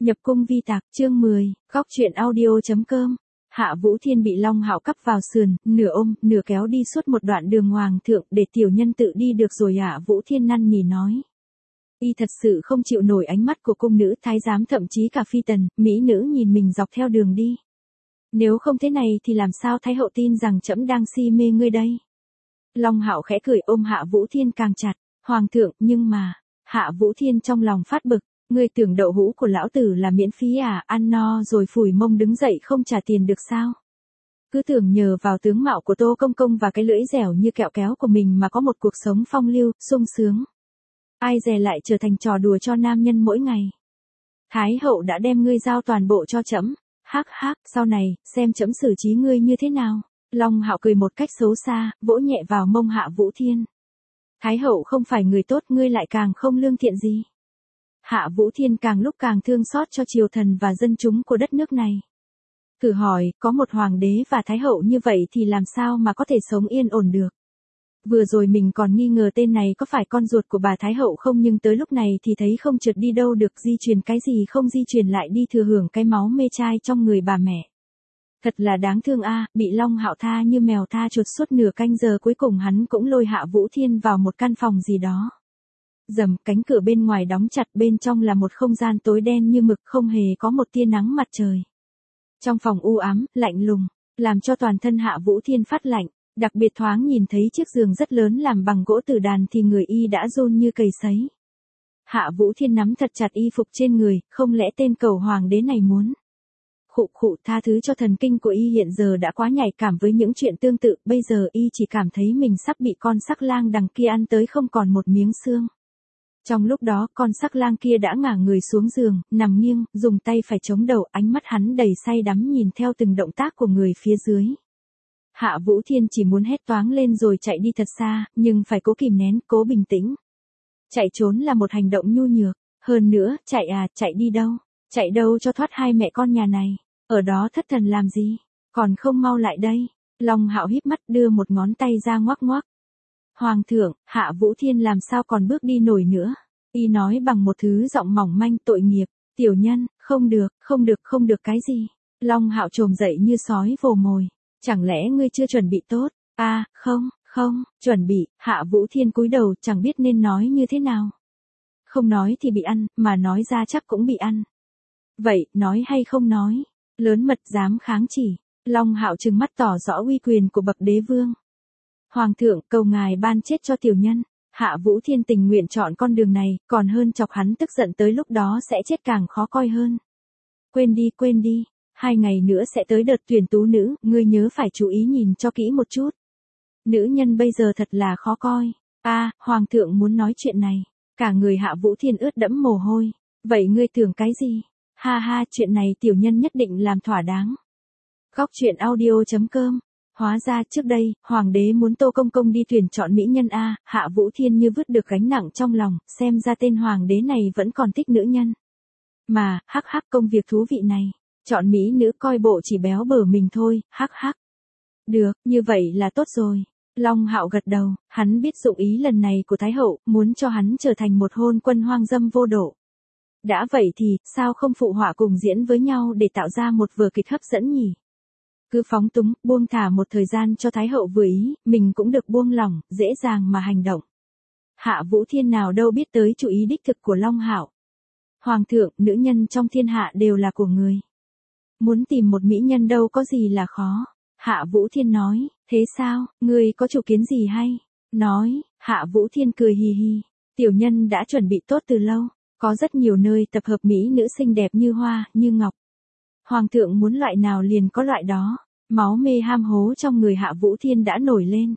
Nhập cung vi tạc, chương 10, góc truyện audio.com. Hạ Vũ Thiên bị Long Hạo cắp vào sườn, nửa ôm, nửa kéo đi suốt một đoạn đường hoàng thượng, để tiểu nhân tự đi được rồi. Hạ Vũ Thiên năn nỉ nói. Y thật sự không chịu nổi ánh mắt của cung nữ thái giám, thậm chí cả phi tần, mỹ nữ nhìn mình dọc theo đường đi. Nếu không thế này thì làm sao thái hậu tin rằng trẫm đang si mê ngươi đây? Long Hạo khẽ cười ôm Hạ Vũ Thiên càng chặt. Hoàng thượng, nhưng mà, Hạ Vũ Thiên trong lòng phát bực. Ngươi tưởng đậu hũ của lão tử là miễn phí à, ăn no rồi phủi mông đứng dậy không trả tiền được sao? Cứ tưởng nhờ vào tướng mạo của Tô Công Công và cái lưỡi dẻo như kẹo kéo của mình mà có một cuộc sống phong lưu, sung sướng. Ai dè lại trở thành trò đùa cho nam nhân mỗi ngày. Thái hậu đã đem ngươi giao toàn bộ cho trẫm. Hắc hắc, sau này, xem trẫm xử trí ngươi như thế nào. Long Hạo cười một cách xấu xa, vỗ nhẹ vào mông Hạ Vũ Thiên. Thái hậu không phải người tốt, ngươi lại càng không lương thiện gì. Hạ Vũ Thiên càng lúc càng thương xót cho triều thần và dân chúng của đất nước này. Thử hỏi, có một hoàng đế và thái hậu như vậy thì làm sao mà có thể sống yên ổn được. Vừa rồi mình còn nghi ngờ tên này có phải con ruột của bà thái hậu không, nhưng tới lúc này thì thấy không trượt đi đâu được, di truyền cái gì không di truyền lại đi thừa hưởng cái máu mê trai trong người bà mẹ. Thật là đáng thương a, bị Long Hạo tha như mèo tha chuột suốt nửa canh giờ, cuối cùng hắn cũng lôi Hạ Vũ Thiên vào một căn phòng gì đó. Rầm, cánh cửa bên ngoài đóng chặt, bên trong là một không gian tối đen như mực, không hề có một tia nắng mặt trời. Trong phòng u ám, lạnh lùng, làm cho toàn thân Hạ Vũ Thiên phát lạnh, đặc biệt thoáng nhìn thấy chiếc giường rất lớn làm bằng gỗ tử đàn thì người y đã run như cầy sấy. Hạ Vũ Thiên nắm thật chặt y phục trên người, không lẽ tên cầu hoàng đế này muốn. Khụ khụ, tha thứ cho thần kinh của y hiện giờ đã quá nhạy cảm với những chuyện tương tự, bây giờ y chỉ cảm thấy mình sắp bị con sắc lang đằng kia ăn tới không còn một miếng xương. Trong lúc đó, con sắc lang kia đã ngả người xuống giường, nằm nghiêng, dùng tay phải chống đầu, ánh mắt hắn đầy say đắm nhìn theo từng động tác của người phía dưới. Hạ Vũ Thiên chỉ muốn hét toáng lên rồi chạy đi thật xa, nhưng phải cố kìm nén, cố bình tĩnh. Chạy trốn là một hành động nhu nhược, hơn nữa, chạy đi đâu? Chạy đâu cho thoát hai mẹ con nhà này, ở đó thất thần làm gì? Còn không mau lại đây. Long Hạo híp mắt đưa một ngón tay ra ngoắc ngoắc. Hoàng thượng, Hạ Vũ Thiên làm sao còn bước đi nổi nữa. Y nói bằng một thứ giọng mỏng manh, tội nghiệp. Tiểu nhân, không được cái gì. Long Hạo trồm dậy như sói vồ mồi. Chẳng lẽ ngươi chưa chuẩn bị tốt? Không, chuẩn bị. Hạ Vũ Thiên cúi đầu, chẳng biết nên nói như thế nào. Không nói thì bị ăn, mà nói ra chắc cũng bị ăn. Vậy, nói hay không nói? Lớn mật dám kháng chỉ. Long Hạo trừng mắt tỏ rõ uy quyền của bậc đế vương. Hoàng thượng, cầu ngài ban chết cho tiểu nhân. Hạ Vũ Thiên tình nguyện chọn con đường này, còn hơn chọc hắn tức giận, tới lúc đó sẽ chết càng khó coi hơn. Quên đi, 2 ngày nữa sẽ tới đợt tuyển tú nữ, ngươi nhớ phải chú ý nhìn cho kỹ một chút. Nữ nhân bây giờ thật là khó coi. Hoàng thượng muốn nói chuyện này. Cả người Hạ Vũ Thiên ướt đẫm mồ hôi. Vậy ngươi tưởng cái gì? Ha, chuyện này tiểu nhân nhất định làm thỏa đáng. Góc truyện audio.com. Hóa ra trước đây, hoàng đế muốn Tô Công Công đi tuyển chọn mỹ nhân a. Hạ Vũ Thiên như vứt được gánh nặng trong lòng, xem ra tên hoàng đế này vẫn còn thích nữ nhân. Mà, hắc công việc thú vị này, chọn mỹ nữ coi bộ chỉ béo bở mình thôi, hắc. Được, như vậy là tốt rồi. Long Hạo gật đầu, hắn biết dụng ý lần này của Thái hậu, muốn cho hắn trở thành một hôn quân hoang dâm vô độ. Đã vậy thì, sao không phụ họa cùng diễn với nhau để tạo ra một vở kịch hấp dẫn nhỉ? Cứ phóng túng, buông thả một thời gian cho Thái hậu vừa ý, mình cũng được buông lỏng, dễ dàng mà hành động. Hạ Vũ Thiên nào đâu biết tới chủ ý đích thực của Long Hạo. Hoàng thượng, nữ nhân trong thiên hạ đều là của người. Muốn tìm một mỹ nhân đâu có gì là khó. Hạ Vũ Thiên nói, thế sao, ngươi có chủ kiến gì hay? Nói, Hạ Vũ Thiên cười hì hì. Tiểu nhân đã chuẩn bị tốt từ lâu, có rất nhiều nơi tập hợp mỹ nữ xinh đẹp như hoa, như ngọc. Hoàng thượng muốn loại nào liền có loại đó. Máu mê ham hố trong người Hạ Vũ Thiên đã nổi lên.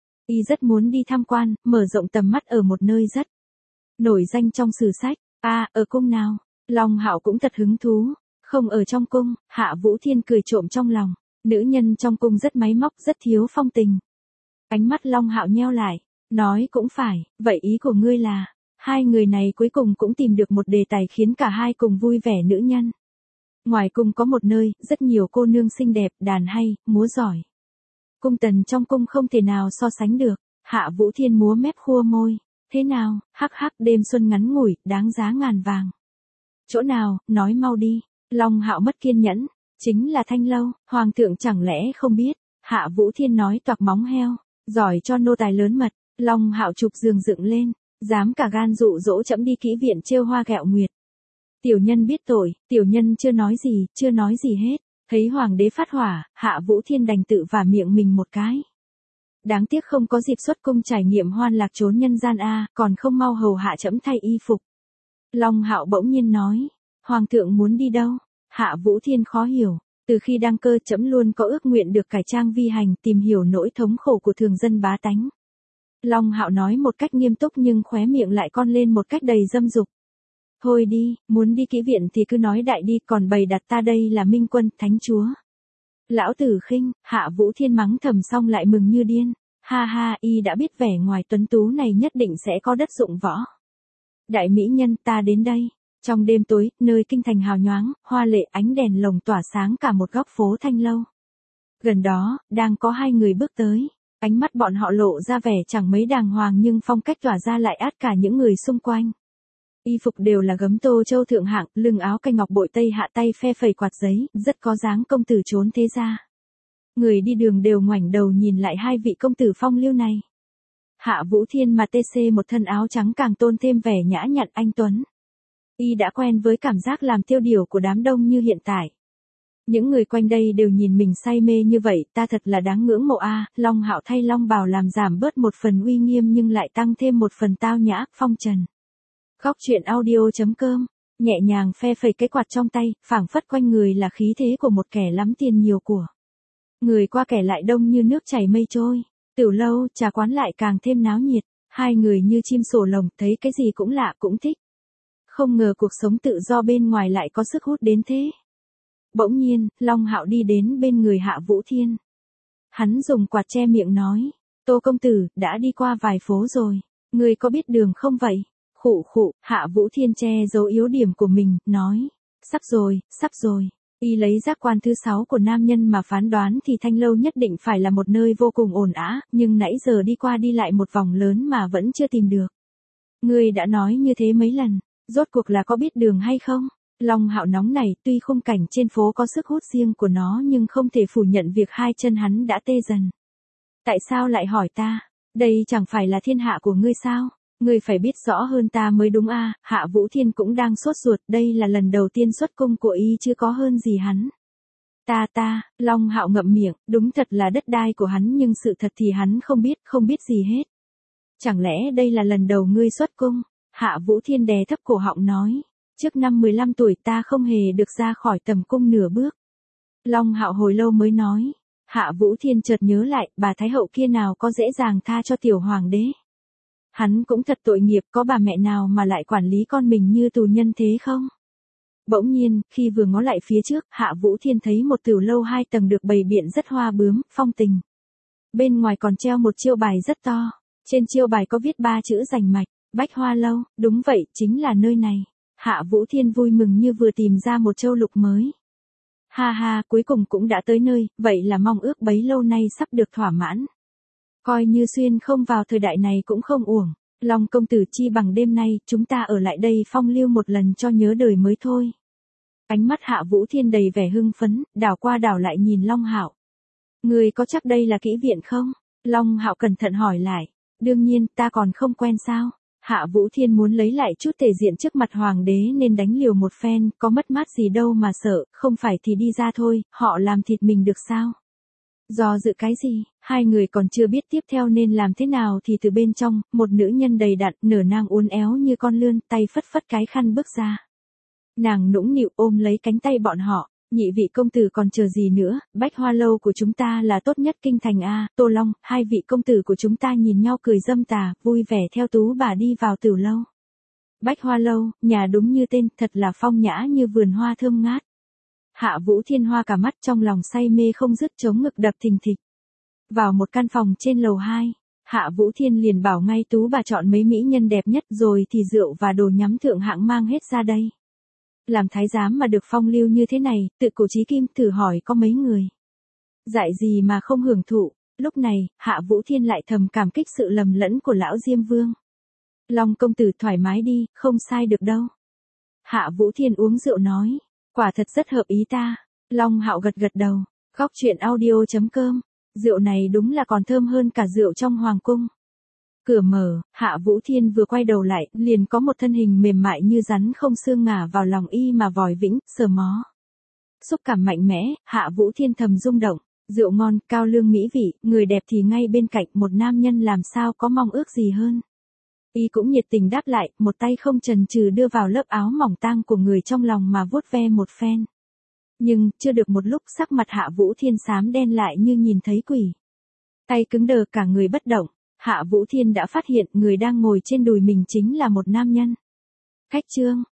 Y rất muốn đi tham quan, mở rộng tầm mắt ở một nơi rất nổi danh trong sử sách. Ở cung nào? Long Hạo cũng thật hứng thú. Không ở trong cung. Hạ Vũ Thiên cười trộm trong lòng. Nữ nhân trong cung rất máy móc, rất thiếu phong tình. Ánh mắt Long Hạo nheo lại. Nói cũng phải, vậy ý của ngươi là, hai người này cuối cùng cũng tìm được một đề tài khiến cả hai cùng vui vẻ. Nữ nhân. Ngoài cung có một nơi, rất nhiều cô nương xinh đẹp, đàn hay, múa giỏi. Cung tần trong cung không thể nào so sánh được. Hạ Vũ Thiên múa mép khua môi. Thế nào, hắc, đêm xuân ngắn ngủi, đáng giá ngàn vàng. Chỗ nào, nói mau đi. Long Hạo mất kiên nhẫn. Chính là Thanh Lâu, Hoàng thượng chẳng lẽ không biết. Hạ Vũ Thiên nói toạc móng heo. Giỏi cho nô tài lớn mật. Long Hạo chụp giường dựng lên. Dám cả gan dụ dỗ trẫm đi kỹ viện trêu hoa ghẹo nguyệt. Tiểu nhân biết tội, tiểu nhân chưa nói gì hết. Thấy hoàng đế phát hỏa, Hạ Vũ Thiên đành tự vả miệng mình một cái. Đáng tiếc không có dịp xuất cung trải nghiệm hoan lạc trốn nhân gian còn không mau hầu hạ trẫm thay y phục. Long Hạo bỗng nhiên nói, hoàng thượng muốn đi đâu? Hạ Vũ Thiên khó hiểu, từ khi đăng cơ trẫm luôn có ước nguyện được cải trang vi hành, tìm hiểu nỗi thống khổ của thường dân bá tánh. Long Hạo nói một cách nghiêm túc nhưng khóe miệng lại cong lên một cách đầy dâm dục. Thôi đi, muốn đi kỹ viện thì cứ nói đại đi, còn bày đặt ta đây là minh quân, thánh chúa. Lão tử khinh, Hạ Vũ Thiên mắng thầm xong lại mừng như điên. Ha ha, y đã biết vẻ ngoài tuấn tú này nhất định sẽ có đất dụng võ. Đại mỹ nhân, ta đến đây. Trong đêm tối, nơi kinh thành hào nhoáng, hoa lệ ánh đèn lồng tỏa sáng cả một góc phố Thanh Lâu. Gần đó, đang có hai người bước tới. Ánh mắt bọn họ lộ ra vẻ chẳng mấy đàng hoàng nhưng phong cách tỏa ra lại át cả những người xung quanh. Y phục đều là gấm tô châu thượng hạng, lưng áo canh ngọc bội tây hạ tay phe phẩy quạt giấy, rất có dáng công tử trốn thế gia. Người đi đường đều ngoảnh đầu nhìn lại hai vị công tử phong lưu này. Hạ Vũ Thiên mà TC một thân áo trắng càng tôn thêm vẻ nhã nhặn anh tuấn. Y đã quen với cảm giác làm tiêu điều của đám đông như hiện tại. Những người quanh đây đều nhìn mình say mê như vậy, ta thật là đáng ngưỡng mộ Long Hạo thay long bào làm giảm bớt một phần uy nghiêm nhưng lại tăng thêm một phần tao nhã, phong trần. Góc truyện audio.com, nhẹ nhàng phe phẩy cái quạt trong tay, phảng phất quanh người là khí thế của một kẻ lắm tiền nhiều của. Người qua kẻ lại đông như nước chảy mây trôi, tiểu lâu, trà quán lại càng thêm náo nhiệt, hai người như chim sổ lồng, thấy cái gì cũng lạ cũng thích. Không ngờ cuộc sống tự do bên ngoài lại có sức hút đến thế. Bỗng nhiên, Long Hạo đi đến bên người Hạ Vũ Thiên. Hắn dùng quạt che miệng nói, Tô công tử, đã đi qua vài phố rồi, người có biết đường không vậy? Khụ khụ, Hạ Vũ Thiên che giấu yếu điểm của mình, nói, sắp rồi. Y lấy giác quan thứ 6 của nam nhân mà phán đoán thì Thanh Lâu nhất định phải là một nơi vô cùng ồn ào, nhưng nãy giờ đi qua đi lại một vòng lớn mà vẫn chưa tìm được. Ngươi đã nói như thế mấy lần, rốt cuộc là có biết đường hay không? Long Hạo nóng này, tuy khung cảnh trên phố có sức hút riêng của nó nhưng không thể phủ nhận việc hai chân hắn đã tê dần. Tại sao lại hỏi ta? Đây chẳng phải là thiên hạ của ngươi sao? Ngươi phải biết rõ hơn ta mới đúng Hạ Vũ Thiên cũng đang sốt ruột, đây là lần đầu tiên xuất cung của y chưa có hơn gì hắn. Long Hạo ngậm miệng, đúng thật là đất đai của hắn nhưng sự thật thì hắn không biết gì hết. Chẳng lẽ đây là lần đầu ngươi xuất cung? Hạ Vũ Thiên đè thấp cổ họng nói, trước năm 15 tuổi ta không hề được ra khỏi tầm cung nửa bước. Long Hạo hồi lâu mới nói, Hạ Vũ Thiên chợt nhớ lại, bà Thái Hậu kia nào có dễ dàng tha cho tiểu hoàng đế. Hắn cũng thật tội nghiệp, có bà mẹ nào mà lại quản lý con mình như tù nhân thế không? Bỗng nhiên, khi vừa ngó lại phía trước, Hạ Vũ Thiên thấy một tiểu lâu 2 tầng được bày biện rất hoa bướm, phong tình. Bên ngoài còn treo một chiêu bài rất to. Trên chiêu bài có viết 3 chữ rành mạch, Bách Hoa Lâu, đúng vậy, chính là nơi này. Hạ Vũ Thiên vui mừng như vừa tìm ra một châu lục mới. Ha ha, cuối cùng cũng đã tới nơi, vậy là mong ước bấy lâu nay sắp được thỏa mãn. Coi như xuyên không vào thời đại này cũng không uổng. Long công tử chi bằng đêm nay, chúng ta ở lại đây phong lưu một lần cho nhớ đời mới thôi. Ánh mắt Hạ Vũ Thiên đầy vẻ hưng phấn, đảo qua đảo lại nhìn Long Hạo. Người có chắc đây là kỹ viện không? Long Hạo cẩn thận hỏi lại. Đương nhiên, ta còn không quen sao? Hạ Vũ Thiên muốn lấy lại chút thể diện trước mặt hoàng đế nên đánh liều một phen, có mất mát gì đâu mà sợ, không phải thì đi ra thôi, họ làm thịt mình được sao? Do dự cái gì, hai người còn chưa biết tiếp theo nên làm thế nào thì từ bên trong, một nữ nhân đầy đặn, nở nang uốn éo như con lươn, tay phất phất cái khăn bước ra. Nàng nũng nịu ôm lấy cánh tay bọn họ, nhị vị công tử còn chờ gì nữa, Bách Hoa Lâu của chúng ta là tốt nhất kinh thành Tô Long, hai vị công tử của chúng ta nhìn nhau cười dâm tà, vui vẻ theo tú bà đi vào tiểu lâu. Bách Hoa Lâu, nhà đúng như tên, thật là phong nhã như vườn hoa thơm ngát. Hạ Vũ Thiên hoa cả mắt trong lòng say mê không dứt, chống ngực đập thình thịch. Vào một căn phòng trên lầu 2, Hạ Vũ Thiên liền bảo ngay tú bà chọn mấy mỹ nhân đẹp nhất rồi thì rượu và đồ nhắm thượng hạng mang hết ra đây. Làm thái giám mà được phong lưu như thế này, tự cổ chí kim thử hỏi có mấy người. Dại gì mà không hưởng thụ, lúc này, Hạ Vũ Thiên lại thầm cảm kích sự lầm lẫn của lão Diêm Vương. Long công tử thoải mái đi, không sai được đâu. Hạ Vũ Thiên uống rượu nói. Quả thật rất hợp ý ta. Long Hạo gật gật đầu. Góc chuyện audio.com. Rượu này đúng là còn thơm hơn cả rượu trong hoàng cung. Cửa mở, Hạ Vũ Thiên vừa quay đầu lại, liền có một thân hình mềm mại như rắn không xương ngả vào lòng y mà vòi vĩnh, sờ mó. Xúc cảm mạnh mẽ, Hạ Vũ Thiên thầm rung động. Rượu ngon, cao lương mỹ vị, người đẹp thì ngay bên cạnh, một nam nhân làm sao có mong ước gì hơn. Y cũng nhiệt tình đáp lại, một tay không chần chừ đưa vào lớp áo mỏng tang của người trong lòng mà vuốt ve một phen. Nhưng, chưa được một lúc sắc mặt Hạ Vũ Thiên xám đen lại như nhìn thấy quỷ. Tay cứng đờ cả người bất động, Hạ Vũ Thiên đã phát hiện người đang ngồi trên đùi mình chính là một nam nhân. Khách trương,